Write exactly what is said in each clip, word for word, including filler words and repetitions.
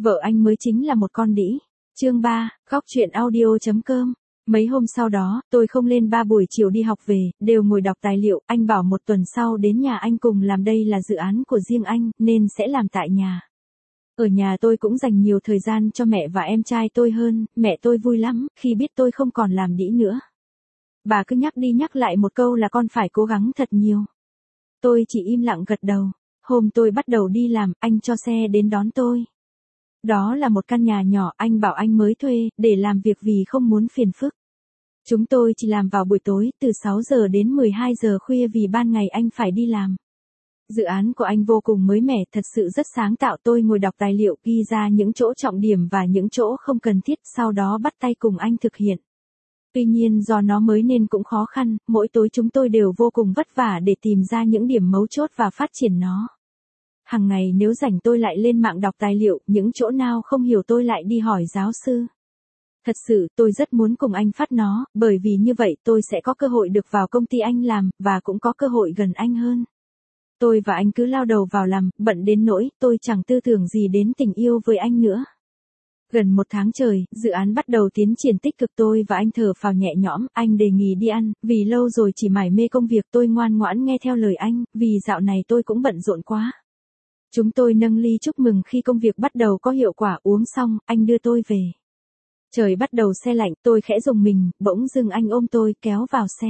Vợ anh mới chính là một con đĩ. Chương ba, góc truyện audio chấm com. Mấy hôm sau đó, tôi không lên ba buổi chiều đi học về, đều ngồi đọc tài liệu, anh bảo một tuần sau đến nhà anh cùng làm, đây là dự án của riêng anh, nên sẽ làm tại nhà. Ở nhà tôi cũng dành nhiều thời gian cho mẹ và em trai tôi hơn, mẹ tôi vui lắm, khi biết tôi không còn làm đĩ nữa. Bà cứ nhắc đi nhắc lại một câu là con phải cố gắng thật nhiều. Tôi chỉ im lặng gật đầu. Hôm tôi bắt đầu đi làm, anh cho xe đến đón tôi. Đó là một căn nhà nhỏ anh bảo anh mới thuê, để làm việc vì không muốn phiền phức. Chúng tôi chỉ làm vào buổi tối, từ sáu giờ đến mười hai giờ khuya vì ban ngày anh phải đi làm. Dự án của anh vô cùng mới mẻ, thật sự rất sáng tạo. Tôi ngồi đọc tài liệu, ghi ra những chỗ trọng điểm và những chỗ không cần thiết, sau đó bắt tay cùng anh thực hiện. Tuy nhiên do nó mới nên cũng khó khăn, mỗi tối chúng tôi đều vô cùng vất vả để tìm ra những điểm mấu chốt và phát triển nó. Hằng ngày nếu rảnh tôi lại lên mạng đọc tài liệu, những chỗ nào không hiểu tôi lại đi hỏi giáo sư. Thật sự tôi rất muốn cùng anh phát nó, bởi vì như vậy tôi sẽ có cơ hội được vào công ty anh làm, và cũng có cơ hội gần anh hơn. Tôi và anh cứ lao đầu vào làm, bận đến nỗi tôi chẳng tư tưởng gì đến tình yêu với anh nữa. Gần một tháng trời, dự án bắt đầu tiến triển tích cực, tôi và anh thở phào nhẹ nhõm, anh đề nghị đi ăn, vì lâu rồi chỉ mải mê công việc, tôi ngoan ngoãn nghe theo lời anh, vì dạo này tôi cũng bận rộn quá. Chúng tôi nâng ly chúc mừng khi công việc bắt đầu có hiệu quả, uống xong, anh đưa tôi về. Trời bắt đầu se lạnh, tôi khẽ rùng mình, bỗng dưng anh ôm tôi kéo vào xe.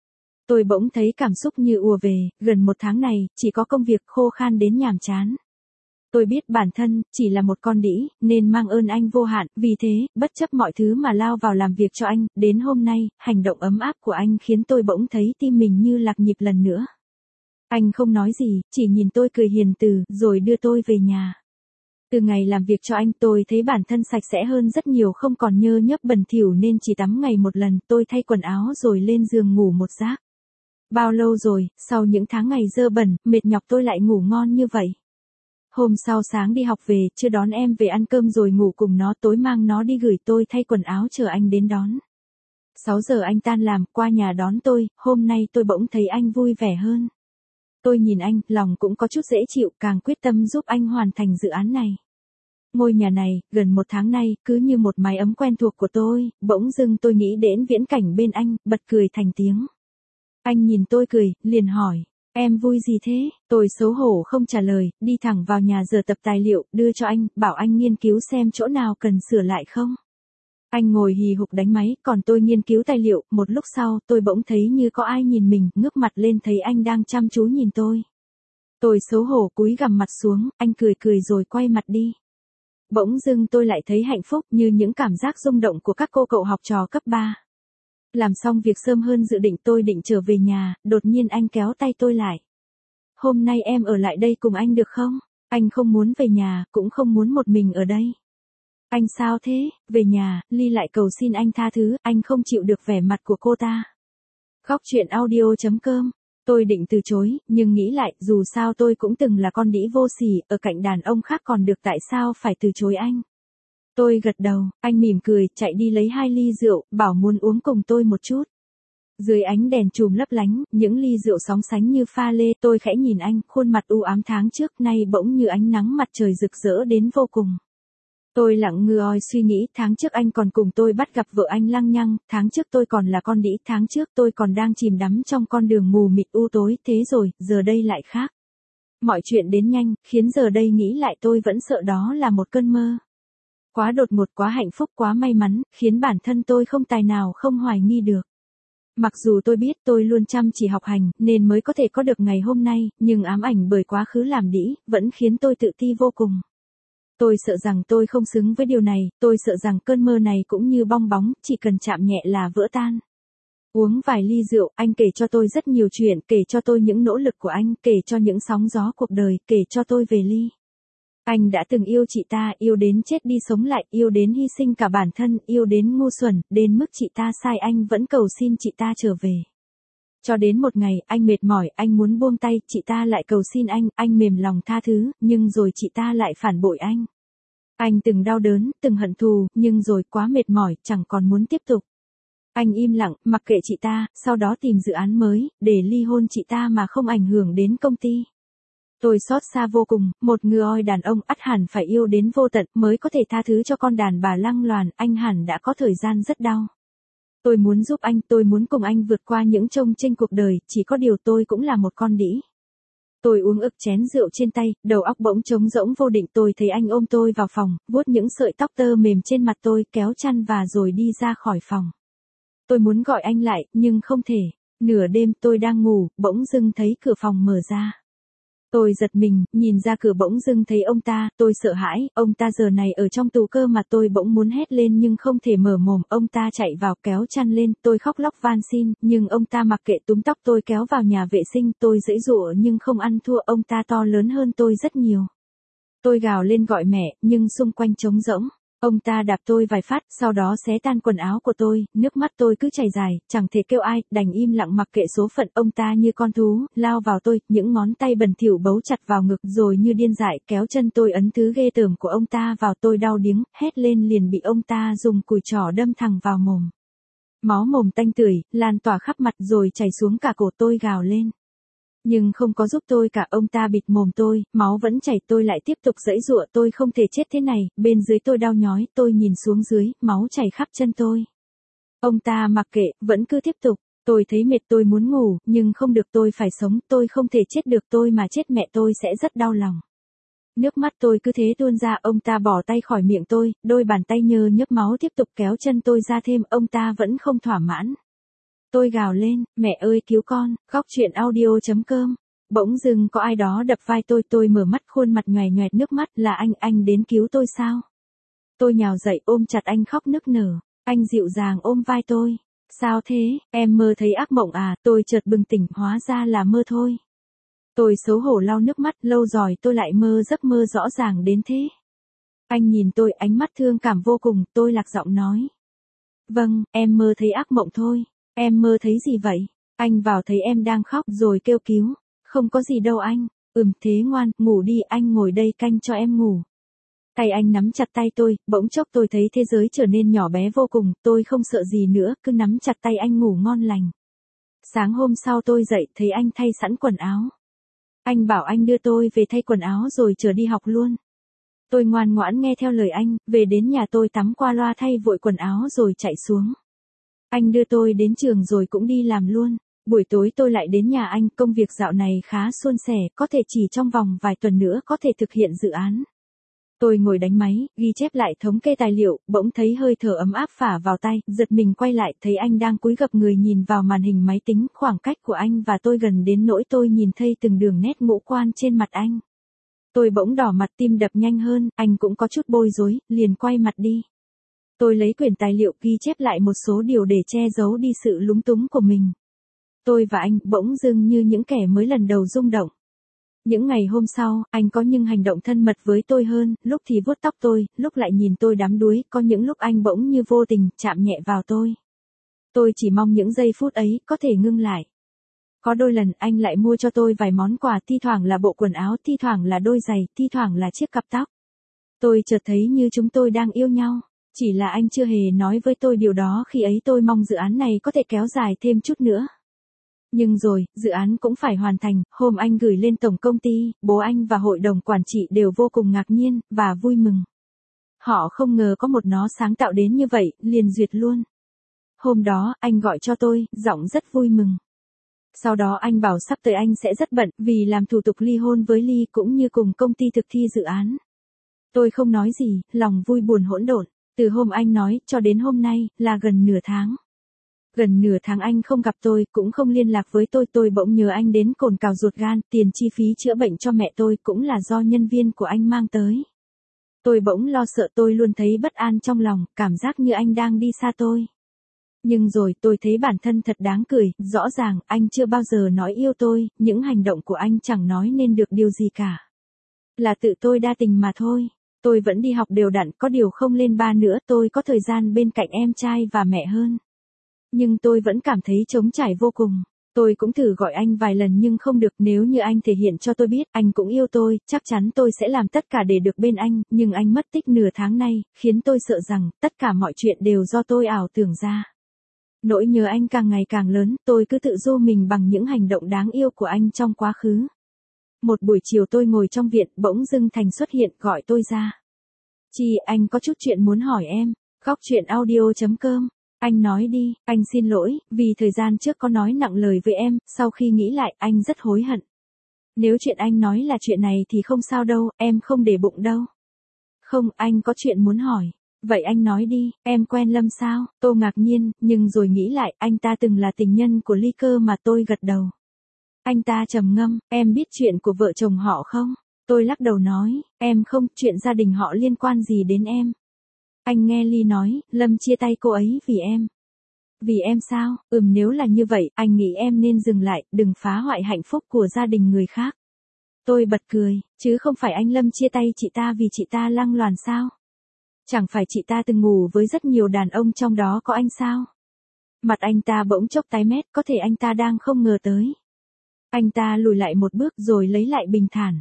Tôi bỗng thấy cảm xúc như ùa về, gần một tháng này, chỉ có công việc khô khan đến nhàm chán. Tôi biết bản thân, chỉ là một con đĩ, nên mang ơn anh vô hạn, vì thế, bất chấp mọi thứ mà lao vào làm việc cho anh, đến hôm nay, hành động ấm áp của anh khiến tôi bỗng thấy tim mình như lạc nhịp lần nữa. Anh không nói gì, chỉ nhìn tôi cười hiền từ, rồi đưa tôi về nhà. Từ ngày làm việc cho anh tôi thấy bản thân sạch sẽ hơn rất nhiều, không còn nhơ nhớp bẩn thỉu nên chỉ tắm ngày một lần, tôi thay quần áo rồi lên giường ngủ một giấc. Bao lâu rồi, sau những tháng ngày dơ bẩn, mệt nhọc tôi lại ngủ ngon như vậy. Hôm sau sáng đi học về, chưa đón em về ăn cơm rồi ngủ cùng nó, tối mang nó đi gửi, tôi thay quần áo chờ anh đến đón. sáu giờ anh tan làm, qua nhà đón tôi, hôm nay tôi bỗng thấy anh vui vẻ hơn. Tôi nhìn anh, lòng cũng có chút dễ chịu, càng quyết tâm giúp anh hoàn thành dự án này. Ngôi nhà này, gần một tháng nay, cứ như một mái ấm quen thuộc của tôi, bỗng dưng tôi nghĩ đến viễn cảnh bên anh, bật cười thành tiếng. Anh nhìn tôi cười, liền hỏi, em vui gì thế? Tôi xấu hổ không trả lời, đi thẳng vào nhà giờ tập tài liệu, đưa cho anh, bảo anh nghiên cứu xem chỗ nào cần sửa lại không. Anh ngồi hì hục đánh máy, còn tôi nghiên cứu tài liệu, một lúc sau, tôi bỗng thấy như có ai nhìn mình, ngước mặt lên thấy anh đang chăm chú nhìn tôi. Tôi xấu hổ cúi gằm mặt xuống, anh cười cười rồi quay mặt đi. Bỗng dưng tôi lại thấy hạnh phúc như những cảm giác rung động của các cô cậu học trò cấp ba. Làm xong việc sớm hơn dự định tôi định trở về nhà, đột nhiên anh kéo tay tôi lại. Hôm nay em ở lại đây cùng anh được không? Anh không muốn về nhà, cũng không muốn một mình ở đây. Anh sao thế? Về nhà, Ly lại cầu xin anh tha thứ, anh không chịu được vẻ mặt của cô ta. Góc truyện audio chấm com. Tôi định từ chối, nhưng nghĩ lại, dù sao tôi cũng từng là con đĩ vô sỉ, ở cạnh đàn ông khác còn được, tại sao phải từ chối anh? Tôi gật đầu, anh mỉm cười, chạy đi lấy hai ly rượu, bảo muốn uống cùng tôi một chút. Dưới ánh đèn chùm lấp lánh, những ly rượu sóng sánh như pha lê, tôi khẽ nhìn anh, khuôn mặt u ám tháng trước nay bỗng như ánh nắng mặt trời rực rỡ đến vô cùng. Tôi lặng ngơ oi suy nghĩ, tháng trước anh còn cùng tôi bắt gặp vợ anh lăng nhăng, tháng trước tôi còn là con đĩ, tháng trước tôi còn đang chìm đắm trong con đường mù mịt u tối, thế rồi, giờ đây lại khác. Mọi chuyện đến nhanh, khiến giờ đây nghĩ lại tôi vẫn sợ đó là một cơn mơ. Quá đột ngột, quá hạnh phúc, quá may mắn, khiến bản thân tôi không tài nào không hoài nghi được. Mặc dù tôi biết tôi luôn chăm chỉ học hành, nên mới có thể có được ngày hôm nay, nhưng ám ảnh bởi quá khứ làm đĩ, vẫn khiến tôi tự ti vô cùng. Tôi sợ rằng tôi không xứng với điều này, tôi sợ rằng cơn mơ này cũng như bong bóng, chỉ cần chạm nhẹ là vỡ tan. Uống vài ly rượu, anh kể cho tôi rất nhiều chuyện, kể cho tôi những nỗ lực của anh, kể cho những sóng gió cuộc đời, kể cho tôi về Ly. Anh đã từng yêu chị ta, yêu đến chết đi sống lại, yêu đến hy sinh cả bản thân, yêu đến ngu xuẩn, đến mức chị ta sai anh vẫn cầu xin chị ta trở về. Cho đến một ngày, anh mệt mỏi, anh muốn buông tay, chị ta lại cầu xin anh, anh mềm lòng tha thứ, nhưng rồi chị ta lại phản bội anh. Anh từng đau đớn, từng hận thù, nhưng rồi quá mệt mỏi, chẳng còn muốn tiếp tục. Anh im lặng, mặc kệ chị ta, sau đó tìm dự án mới, để ly hôn chị ta mà không ảnh hưởng đến công ty. Tôi xót xa vô cùng, một người đàn ông ắt hẳn phải yêu đến vô tận mới có thể tha thứ cho con đàn bà lăng loàn, anh hẳn đã có thời gian rất đau. Tôi muốn giúp anh, tôi muốn cùng anh vượt qua những chông chênh cuộc đời, chỉ có điều tôi cũng là một con đĩ. Tôi uống ực chén rượu trên tay, đầu óc bỗng trống rỗng vô định, tôi thấy anh ôm tôi vào phòng, vuốt những sợi tóc tơ mềm trên mặt tôi, kéo chăn và rồi đi ra khỏi phòng. Tôi muốn gọi anh lại, nhưng không thể. Nửa đêm tôi đang ngủ, bỗng dưng thấy cửa phòng mở ra. Tôi giật mình, nhìn ra cửa bỗng dưng thấy ông ta, tôi sợ hãi, ông ta giờ này ở trong tù cơ mà. Tôi bỗng muốn hét lên nhưng không thể mở mồm. Ông ta chạy vào kéo chăn lên, tôi khóc lóc van xin, nhưng ông ta mặc kệ túm tóc tôi kéo vào nhà vệ sinh. Tôi giãy giụa nhưng không ăn thua, ông ta to lớn hơn tôi rất nhiều. Tôi gào lên gọi mẹ, nhưng xung quanh trống rỗng. Ông ta đạp tôi vài phát, sau đó xé tan quần áo của tôi, nước mắt tôi cứ chảy dài, chẳng thể kêu ai, đành im lặng mặc kệ số phận. Ông ta như con thú, lao vào tôi, những ngón tay bẩn thỉu bấu chặt vào ngực, rồi như điên dại kéo chân tôi ấn thứ ghê tởm của ông ta vào. Tôi đau điếng, hét lên liền bị ông ta dùng cùi trỏ đâm thẳng vào mồm. Máu mồm tanh tưởi, lan tỏa khắp mặt rồi chảy xuống cả cổ. Tôi gào lên. Nhưng không có giúp tôi cả, ông ta bịt mồm tôi, máu vẫn chảy. Tôi lại tiếp tục giãy giụa, tôi không thể chết thế này, bên dưới tôi đau nhói, tôi nhìn xuống dưới, máu chảy khắp chân tôi. Ông ta mặc kệ, vẫn cứ tiếp tục. Tôi thấy mệt, tôi muốn ngủ, nhưng không được, tôi phải sống, tôi không thể chết được, tôi mà chết mẹ tôi sẽ rất đau lòng. Nước mắt tôi cứ thế tuôn ra, ông ta bỏ tay khỏi miệng tôi, đôi bàn tay nhơ nhớp máu tiếp tục kéo chân tôi ra thêm, ông ta vẫn không thỏa mãn. Tôi gào lên, mẹ ơi cứu con, khóc chuyện audio chấm com. Bỗng dưng có ai đó đập vai tôi, tôi mở mắt, khuôn mặt nhòe nhòe nước mắt, là anh, anh đến cứu tôi sao? Tôi nhào dậy ôm chặt anh khóc nức nở, anh dịu dàng ôm vai tôi. Sao thế, em mơ thấy ác mộng à? Tôi chợt bừng tỉnh, hóa ra là mơ thôi. Tôi xấu hổ lau nước mắt, lâu rồi tôi lại mơ giấc mơ rõ ràng đến thế. Anh nhìn tôi, ánh mắt thương cảm vô cùng, tôi lạc giọng nói. Vâng, em mơ thấy ác mộng thôi. Em mơ thấy gì vậy? Anh vào thấy em đang khóc rồi kêu cứu. Không có gì đâu anh. Ừm, thế ngoan, ngủ đi, anh ngồi đây canh cho em ngủ. Tay anh nắm chặt tay tôi, bỗng chốc tôi thấy thế giới trở nên nhỏ bé vô cùng, tôi không sợ gì nữa, cứ nắm chặt tay anh ngủ ngon lành. Sáng hôm sau tôi dậy thấy anh thay sẵn quần áo. Anh bảo anh đưa tôi về thay quần áo rồi chở đi học luôn. Tôi ngoan ngoãn nghe theo lời anh, về đến nhà tôi tắm qua loa thay vội quần áo rồi chạy xuống. Anh đưa tôi đến trường rồi cũng đi làm luôn. Buổi tối tôi lại đến nhà anh, công việc dạo này khá suôn sẻ, có thể chỉ trong vòng vài tuần nữa có thể thực hiện dự án. Tôi ngồi đánh máy, ghi chép lại thống kê tài liệu, bỗng thấy hơi thở ấm áp phả vào tay, giật mình quay lại, thấy anh đang cúi gập người nhìn vào màn hình máy tính, khoảng cách của anh và tôi gần đến nỗi tôi nhìn thấy từng đường nét ngũ quan trên mặt anh. Tôi bỗng đỏ mặt, tim đập nhanh hơn, anh cũng có chút bối rối, liền quay mặt đi. Tôi lấy quyển tài liệu ghi chép lại một số điều để che giấu đi sự lúng túng của mình. Tôi và anh bỗng dưng như những kẻ mới lần đầu rung động. Những ngày hôm sau, anh có những hành động thân mật với tôi hơn, lúc thì vuốt tóc tôi, lúc lại nhìn tôi đắm đuối, có những lúc anh bỗng như vô tình chạm nhẹ vào tôi. Tôi chỉ mong những giây phút ấy có thể ngưng lại. Có đôi lần anh lại mua cho tôi vài món quà, thi thoảng là bộ quần áo, thi thoảng là đôi giày, thi thoảng là chiếc cặp tóc. Tôi chợt thấy như chúng tôi đang yêu nhau. Chỉ là anh chưa hề nói với tôi điều đó, khi ấy tôi mong dự án này có thể kéo dài thêm chút nữa. Nhưng rồi, dự án cũng phải hoàn thành, hôm anh gửi lên tổng công ty, bố anh và hội đồng quản trị đều vô cùng ngạc nhiên, và vui mừng. Họ không ngờ có một nó sáng tạo đến như vậy, liền duyệt luôn. Hôm đó, anh gọi cho tôi, giọng rất vui mừng. Sau đó anh bảo sắp tới anh sẽ rất bận, vì làm thủ tục ly hôn với Ly cũng như cùng công ty thực thi dự án. Tôi không nói gì, lòng vui buồn hỗn độn. Từ hôm anh nói, cho đến hôm nay, là gần nửa tháng. Gần nửa tháng anh không gặp tôi, cũng không liên lạc với tôi, tôi bỗng nhớ anh đến cồn cào ruột gan, tiền chi phí chữa bệnh cho mẹ tôi cũng là do nhân viên của anh mang tới. Tôi bỗng lo sợ, tôi luôn thấy bất an trong lòng, cảm giác như anh đang đi xa tôi. Nhưng rồi tôi thấy bản thân thật đáng cười, rõ ràng anh chưa bao giờ nói yêu tôi, những hành động của anh chẳng nói nên được điều gì cả. Là tự tôi đa tình mà thôi. Tôi vẫn đi học đều đặn, có điều không lên ba nữa, tôi có thời gian bên cạnh em trai và mẹ hơn. Nhưng tôi vẫn cảm thấy trống trải vô cùng. Tôi cũng thử gọi anh vài lần nhưng không được, nếu như anh thể hiện cho tôi biết anh cũng yêu tôi, chắc chắn tôi sẽ làm tất cả để được bên anh, nhưng anh mất tích nửa tháng nay, khiến tôi sợ rằng tất cả mọi chuyện đều do tôi ảo tưởng ra. Nỗi nhớ anh càng ngày càng lớn, tôi cứ tự dỗ mình bằng những hành động đáng yêu của anh trong quá khứ. Một buổi chiều tôi ngồi trong viện, bỗng dưng Thành xuất hiện gọi tôi ra. Chi, anh có chút chuyện muốn hỏi em. Góc chuyện audio.com. Anh nói đi, anh xin lỗi, vì thời gian trước có nói nặng lời với em, sau khi nghĩ lại, anh rất hối hận. Nếu chuyện anh nói là chuyện này thì không sao đâu, em không để bụng đâu. Không, anh có chuyện muốn hỏi. Vậy anh nói đi, em quen Lâm sao? Tôi ngạc nhiên, nhưng rồi nghĩ lại, anh ta từng là tình nhân của Ly cơ mà. Tôi gật đầu. Anh ta trầm ngâm, em biết chuyện của vợ chồng họ không? Tôi lắc đầu nói, em không, chuyện gia đình họ liên quan gì đến em. Anh nghe Ly nói, Lâm chia tay cô ấy vì em. Vì em sao? Ừm, nếu là như vậy, anh nghĩ em nên dừng lại, đừng phá hoại hạnh phúc của gia đình người khác. Tôi bật cười, chứ không phải anh Lâm chia tay chị ta vì chị ta lăng loàn sao? Chẳng phải chị ta từng ngủ với rất nhiều đàn ông trong đó có anh sao? Mặt anh ta bỗng chốc tái mét, có thể anh ta đang không ngờ tới. Anh ta lùi lại một bước rồi lấy lại bình thản.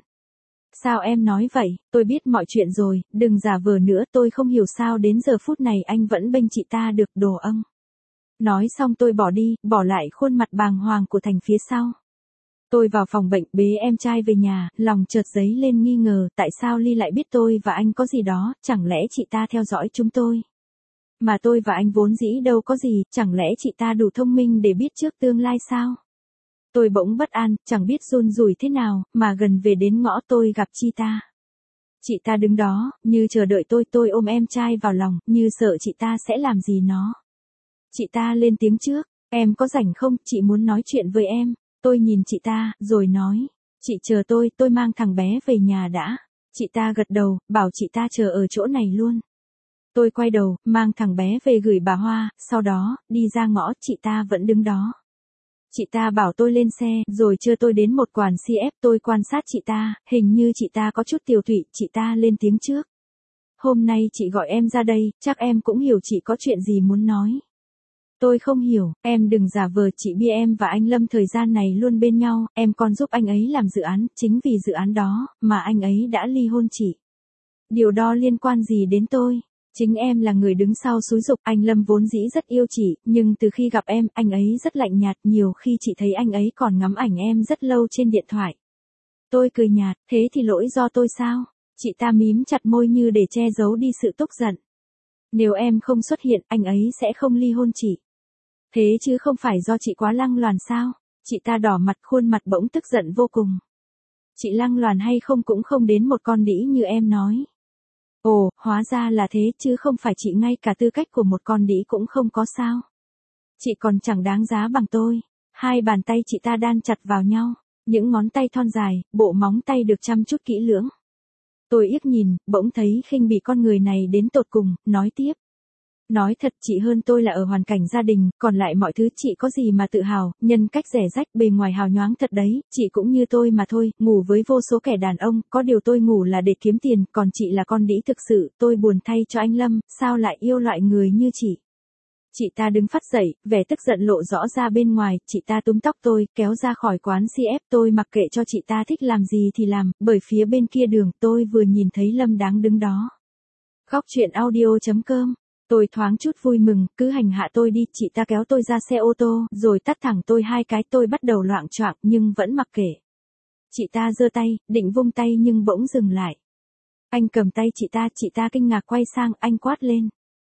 Sao em nói vậy, tôi biết mọi chuyện rồi, đừng giả vờ nữa, tôi không hiểu sao đến giờ phút này anh vẫn bênh chị ta được, đồ âng. Nói xong tôi bỏ đi, bỏ lại khuôn mặt bàng hoàng của Thành phía sau. Tôi vào phòng bệnh bế em trai về nhà, lòng chợt dấy lên nghi ngờ, tại sao Ly lại biết tôi và anh có gì đó, chẳng lẽ chị ta theo dõi chúng tôi. Mà tôi và anh vốn dĩ đâu có gì, chẳng lẽ chị ta đủ thông minh để biết trước tương lai sao? Tôi bỗng bất an, chẳng biết run rủi thế nào, mà gần về đến ngõ tôi gặp chị ta. Chị ta đứng đó, như chờ đợi tôi, tôi ôm em trai vào lòng, như sợ chị ta sẽ làm gì nó. Chị ta lên tiếng trước, em có rảnh không, chị muốn nói chuyện với em. Tôi nhìn chị ta, rồi nói, chị chờ tôi, tôi mang thằng bé về nhà đã. Chị ta gật đầu, bảo chị ta chờ ở chỗ này luôn. Tôi quay đầu, mang thằng bé về gửi bà Hoa, sau đó, đi ra ngõ, chị ta vẫn đứng đó. Chị ta bảo tôi lên xe, rồi đưa tôi đến một quán xê ép, tôi quan sát chị ta, hình như chị ta có chút tiều tụy, chị ta lên tiếng trước. Hôm nay chị gọi em ra đây, chắc em cũng hiểu chị có chuyện gì muốn nói. Tôi không hiểu, em đừng giả vờ, chị biết em và anh Lâm thời gian này luôn bên nhau, em còn giúp anh ấy làm dự án, chính vì dự án đó, mà anh ấy đã ly hôn chị. Điều đó liên quan gì đến tôi? Chính em là người đứng sau xúi giục, anh Lâm vốn dĩ rất yêu chị, nhưng từ khi gặp em, anh ấy rất lạnh nhạt, nhiều khi chị thấy anh ấy còn ngắm ảnh em rất lâu trên điện thoại. Tôi cười nhạt, thế thì lỗi do tôi sao? Chị ta mím chặt môi như để che giấu đi sự tức giận. Nếu em không xuất hiện, anh ấy sẽ không ly hôn chị. Thế chứ không phải do chị quá lăng loàn sao? Chị ta đỏ mặt, khuôn mặt bỗng tức giận vô cùng. Chị lăng loàn hay không cũng không đến một con đĩ như em nói. Ồ, hóa ra là thế, chứ không phải chị ngay cả tư cách của một con đĩ cũng không có sao? Chị còn chẳng đáng giá bằng tôi. Hai bàn tay chị ta đan chặt vào nhau, những ngón tay thon dài, bộ móng tay được chăm chút kỹ lưỡng. Tôi liếc nhìn, bỗng thấy khinh bỉ con người này đến tột cùng, nói tiếp. Nói thật, chị hơn tôi là ở hoàn cảnh gia đình, còn lại mọi thứ chị có gì mà tự hào, nhân cách rẻ rách, bề ngoài hào nhoáng thật đấy, chị cũng như tôi mà thôi, ngủ với vô số kẻ đàn ông, có điều tôi ngủ là để kiếm tiền, còn chị là con đĩ thực sự, tôi buồn thay cho anh Lâm, sao lại yêu loại người như chị. Chị ta đứng phắt dậy, vẻ tức giận lộ rõ ra bên ngoài, chị ta túm tóc tôi, kéo ra khỏi quán xê ép, tôi mặc kệ cho chị ta thích làm gì thì làm, bởi phía bên kia đường, tôi vừa nhìn thấy Lâm đang đứng đó. Góc chuyện audio.com. Tôi thoáng chút vui mừng, cứ hành hạ tôi đi, chị ta kéo tôi ra xe ô tô, rồi tắt thẳng tôi hai cái, tôi bắt đầu loạng choạng, nhưng vẫn mặc kệ. Chị ta giơ tay, định vung tay nhưng bỗng dừng lại. Anh cầm tay chị ta, chị ta kinh ngạc quay sang, anh quát lên.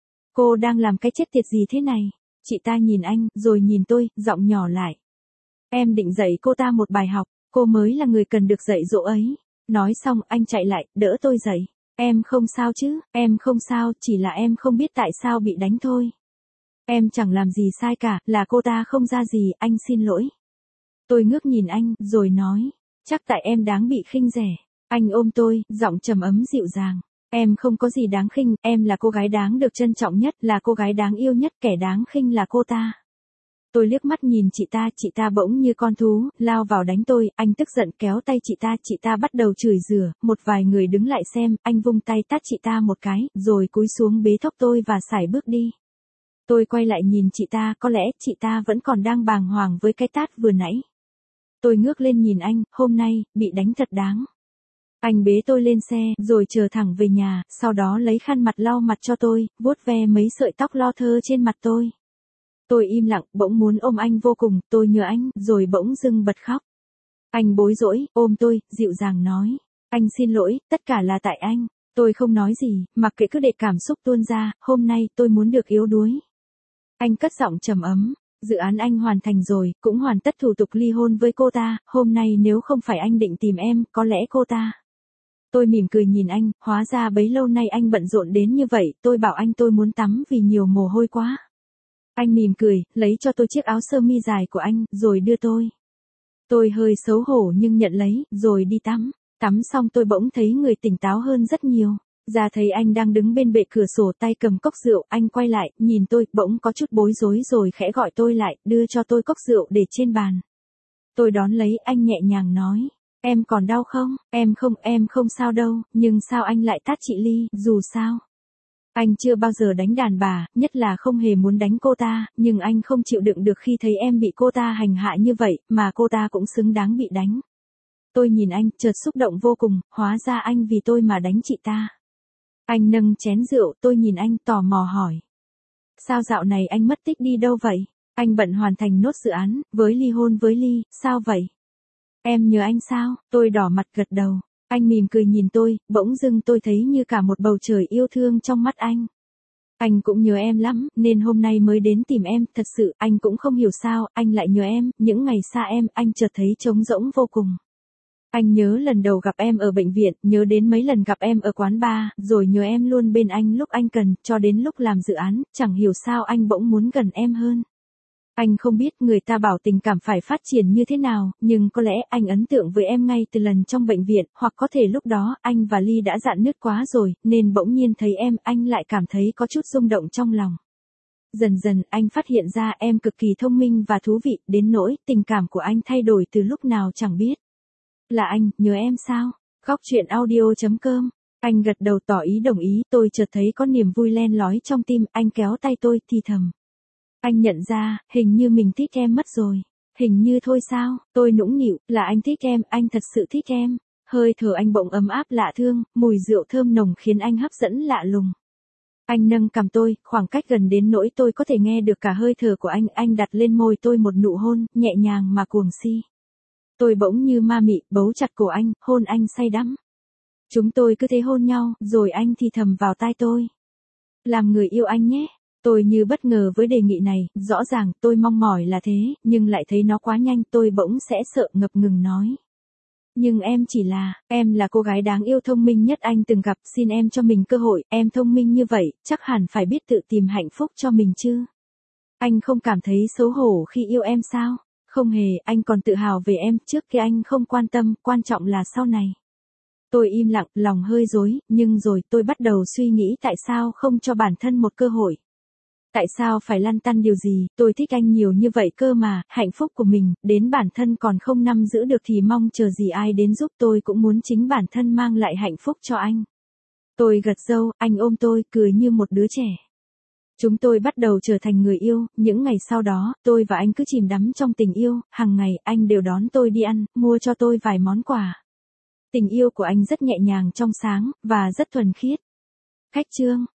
Cô đang làm cái chết tiệt gì thế này? Chị ta nhìn anh, rồi nhìn tôi, giọng nhỏ lại. Em định dạy cô ta một bài học, cô mới là người cần được dạy dỗ ấy. Nói xong, anh chạy lại, đỡ tôi dậy. Em không sao chứ, em không sao, chỉ là em không biết tại sao bị đánh thôi. Em chẳng làm gì sai cả, là cô ta không ra gì, anh xin lỗi. Tôi ngước nhìn anh, rồi nói, chắc tại em đáng bị khinh rẻ. Anh ôm tôi, giọng trầm ấm dịu dàng. Em không có gì đáng khinh, em là cô gái đáng được trân trọng nhất, là cô gái đáng yêu nhất, kẻ đáng khinh là cô ta. Tôi liếc mắt nhìn chị ta, chị ta bỗng như con thú, lao vào đánh tôi, anh tức giận kéo tay chị ta, chị ta bắt đầu chửi rủa, một vài người đứng lại xem, anh vung tay tát chị ta một cái, rồi cúi xuống bế thốc tôi và sải bước đi. Tôi quay lại nhìn chị ta, có lẽ chị ta vẫn còn đang bàng hoàng với cái tát vừa nãy. Tôi ngước lên nhìn anh, hôm nay, bị đánh thật đáng. Anh bế tôi lên xe, rồi chờ thẳng về nhà, sau đó lấy khăn mặt lau mặt cho tôi, vuốt ve mấy sợi tóc lo thơ trên mặt tôi. Tôi im lặng, bỗng muốn ôm anh vô cùng, tôi nhớ anh, rồi bỗng dưng bật khóc. Anh bối rối, ôm tôi, dịu dàng nói. Anh xin lỗi, tất cả là tại anh. Tôi không nói gì, mặc kệ cứ để cảm xúc tuôn ra, hôm nay tôi muốn được yếu đuối. Anh cất giọng trầm ấm. Dự án anh hoàn thành rồi, cũng hoàn tất thủ tục ly hôn với cô ta, hôm nay nếu không phải anh định tìm em, có lẽ cô ta. Tôi mỉm cười nhìn anh, hóa ra bấy lâu nay anh bận rộn đến như vậy, tôi bảo anh tôi muốn tắm vì nhiều mồ hôi quá. Anh mỉm cười, lấy cho tôi chiếc áo sơ mi dài của anh, rồi đưa tôi. Tôi hơi xấu hổ nhưng nhận lấy, rồi đi tắm. Tắm xong tôi bỗng thấy người tỉnh táo hơn rất nhiều. Ra thấy anh đang đứng bên bệ cửa sổ tay cầm cốc rượu, anh quay lại, nhìn tôi, bỗng có chút bối rối rồi khẽ gọi tôi lại, đưa cho tôi cốc rượu để trên bàn. Tôi đón lấy, anh nhẹ nhàng nói, em còn đau không? Em không, em không sao đâu, nhưng sao anh lại tát chị Ly, dù sao. Anh chưa bao giờ đánh đàn bà, nhất là không hề muốn đánh cô ta, nhưng anh không chịu đựng được khi thấy em bị cô ta hành hạ như vậy, mà cô ta cũng xứng đáng bị đánh. Tôi nhìn anh, chợt xúc động vô cùng, hóa ra anh vì tôi mà đánh chị ta. Anh nâng chén rượu, tôi nhìn anh tò mò hỏi. Sao dạo này anh mất tích đi đâu vậy? Anh bận hoàn thành nốt dự án, với ly hôn với Ly, sao vậy? Em nhớ anh sao? Tôi đỏ mặt gật đầu. Anh mỉm cười nhìn tôi, bỗng dưng tôi thấy như cả một bầu trời yêu thương trong mắt anh. Anh cũng nhớ em lắm, nên hôm nay mới đến tìm em, thật sự, anh cũng không hiểu sao, anh lại nhớ em, những ngày xa em, anh chợt thấy trống rỗng vô cùng. Anh nhớ lần đầu gặp em ở bệnh viện, nhớ đến mấy lần gặp em ở quán bar, rồi nhớ em luôn bên anh lúc anh cần, cho đến lúc làm dự án, chẳng hiểu sao anh bỗng muốn gần em hơn. Anh không biết người ta bảo tình cảm phải phát triển như thế nào, nhưng có lẽ anh ấn tượng với em ngay từ lần trong bệnh viện, hoặc có thể lúc đó anh và Ly đã rạn nứt quá rồi, nên bỗng nhiên thấy em, anh lại cảm thấy có chút rung động trong lòng. Dần dần anh phát hiện ra em cực kỳ thông minh và thú vị, đến nỗi tình cảm của anh thay đổi từ lúc nào chẳng biết. Là anh, nhớ em sao? Góc truyện audio chấm com. Anh gật đầu tỏ ý đồng ý, tôi chợt thấy có niềm vui len lói trong tim, anh kéo tay tôi, thì thầm. Anh nhận ra, hình như mình thích em mất rồi. Hình như thôi sao, tôi nũng nịu, là anh thích em, anh thật sự thích em. Hơi thở anh bỗng ấm áp lạ thương, mùi rượu thơm nồng khiến anh hấp dẫn lạ lùng. Anh nâng cằm tôi, khoảng cách gần đến nỗi tôi có thể nghe được cả hơi thở của anh, anh đặt lên môi tôi một nụ hôn, nhẹ nhàng mà cuồng si. Tôi bỗng như ma mị, bấu chặt cổ anh, hôn anh say đắm. Chúng tôi cứ thế hôn nhau, rồi anh thì thầm vào tai tôi. Làm người yêu anh nhé. Tôi như bất ngờ với đề nghị này, rõ ràng tôi mong mỏi là thế, nhưng lại thấy nó quá nhanh, tôi bỗng sẽ sợ ngập ngừng nói. Nhưng em chỉ là, em là cô gái đáng yêu thông minh nhất anh từng gặp, xin em cho mình cơ hội, em thông minh như vậy, chắc hẳn phải biết tự tìm hạnh phúc cho mình chứ. Anh không cảm thấy xấu hổ khi yêu em sao? Không hề, anh còn tự hào về em, trước kia anh không quan tâm, quan trọng là sau này. Tôi im lặng, lòng hơi rối, nhưng rồi tôi bắt đầu suy nghĩ tại sao không cho bản thân một cơ hội. Tại sao phải lăn tăn điều gì, tôi thích anh nhiều như vậy cơ mà, hạnh phúc của mình, đến bản thân còn không nắm giữ được thì mong chờ gì ai đến giúp, tôi cũng muốn chính bản thân mang lại hạnh phúc cho anh. Tôi gật râu, anh ôm tôi, cười như một đứa trẻ. Chúng tôi bắt đầu trở thành người yêu, những ngày sau đó, tôi và anh cứ chìm đắm trong tình yêu, hàng ngày anh đều đón tôi đi ăn, mua cho tôi vài món quà. Tình yêu của anh rất nhẹ nhàng trong sáng, và rất thuần khiết. Khách chương.